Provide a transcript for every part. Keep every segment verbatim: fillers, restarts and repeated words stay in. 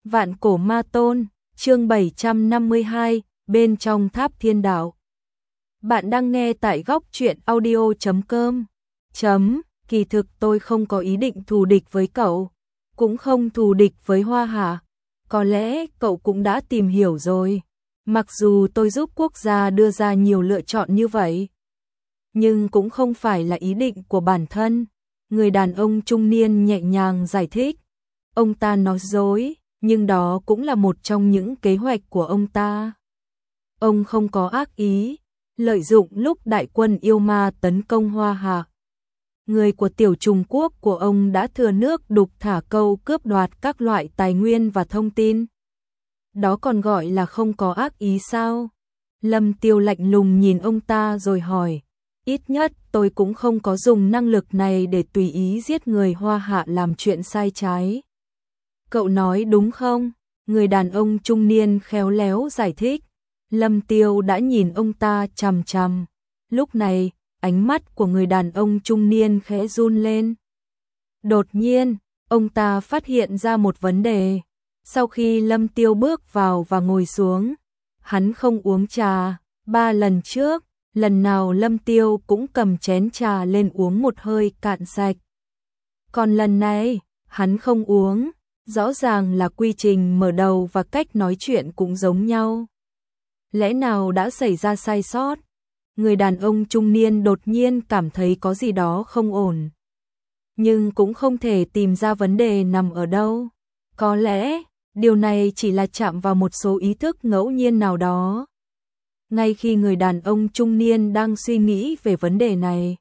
Vạn cổ ma tôn, chương bảy trăm năm mươi hai, bên trong tháp thiên đạo. Bạn đang nghe tại góc truyện audio chấm com. Chấm, kỳ thực tôi không có ý định thù địch với cậu, cũng không thù địch với Hoa Hạ. Có lẽ cậu cũng đã tìm hiểu rồi. Mặc dù tôi giúp quốc gia đưa ra nhiều lựa chọn như vậy, nhưng cũng không phải là ý định của bản thân. Người đàn ông trung niên nhẹ nhàng giải thích. Ông ta nói dối, nhưng đó cũng là một trong những kế hoạch của ông ta. Ông không có ác ý, lợi dụng lúc đại quân yêu ma tấn công Hoa Hạ. Người của tiểu Trung Quốc của ông đã thừa nước đục thả câu cướp đoạt các loại tài nguyên và thông tin. Đó còn gọi là không có ác ý sao? Lâm Tiêu lạnh lùng nhìn ông ta rồi hỏi. Ít nhất tôi cũng không có dùng năng lực này để tùy ý giết người Hoa Hạ làm chuyện sai trái. Cậu nói đúng không? Người đàn ông trung niên khéo léo giải thích. Lâm Tiêu đã nhìn ông ta chằm chằm. Lúc này, ánh mắt của người đàn ông trung niên khẽ run lên. Đột nhiên, ông ta phát hiện ra một vấn đề. Sau khi Lâm Tiêu bước vào và ngồi xuống, hắn không uống trà. Ba lần trước, lần nào Lâm Tiêu cũng cầm chén trà lên uống một hơi cạn sạch. Còn lần này, hắn không uống. Rõ ràng là quy trình mở đầu và cách nói chuyện cũng giống nhau. Lẽ nào đã xảy ra sai sót? Người đàn ông trung niên đột nhiên cảm thấy có gì đó không ổn. Nhưng cũng không thể tìm ra vấn đề nằm ở đâu. Có lẽ, điều này chỉ là chạm vào một số ý thức ngẫu nhiên nào đó. Ngay khi người đàn ông trung niên đang suy nghĩ về vấn đề này,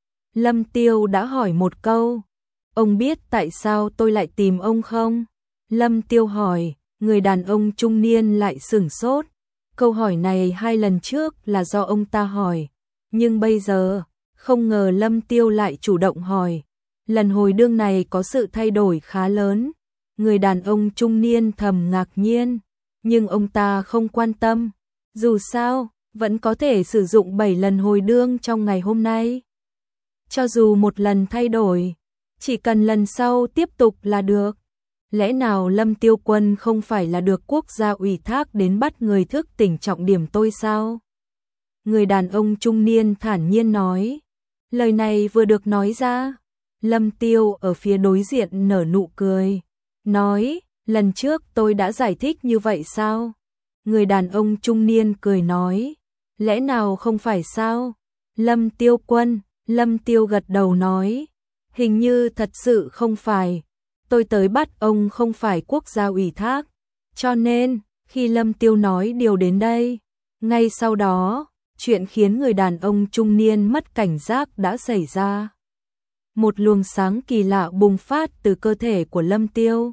Lâm Tiêu đã hỏi một câu. Ông biết tại sao tôi lại tìm ông không? Lâm Tiêu hỏi, người đàn ông trung niên lại sửng sốt. Câu hỏi này hai lần trước là do ông ta hỏi, nhưng bây giờ, không ngờ Lâm Tiêu lại chủ động hỏi. Lần hồi đương này có sự thay đổi khá lớn. Người đàn ông trung niên thầm ngạc nhiên, nhưng ông ta không quan tâm. Dù sao, vẫn có thể sử dụng bảy lần hồi đương trong ngày hôm nay. Cho dù một lần thay đổi, chỉ cần lần sau tiếp tục là được. Lẽ nào Lâm Tiêu Quân không phải là được quốc gia ủy thác đến bắt người thức tỉnh trọng điểm tôi sao? Người đàn ông trung niên thản nhiên nói. Lời này vừa được nói ra, Lâm Tiêu ở phía đối diện nở nụ cười. Nói, lần trước tôi đã giải thích như vậy sao? Người đàn ông trung niên cười nói. Lẽ nào không phải sao? Lâm Tiêu Quân, Lâm Tiêu gật đầu nói. Hình như thật sự không phải. Tôi tới bắt ông không phải quốc gia ủy thác. Cho nên, khi Lâm Tiêu nói điều đến đây, ngay sau đó, chuyện khiến người đàn ông trung niên mất cảnh giác đã xảy ra. Một luồng sáng kỳ lạ bùng phát từ cơ thể của Lâm Tiêu,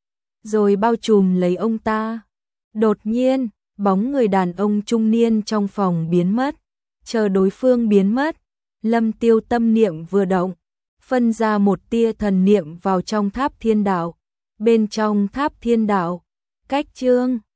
rồi bao trùm lấy ông ta. Đột nhiên, bóng người đàn ông trung niên trong phòng biến mất. Chờ đối phương biến mất, Lâm Tiêu tâm niệm vừa động, phân ra một tia thần niệm vào trong tháp thiên đạo. Bên trong tháp thiên đạo, cách chương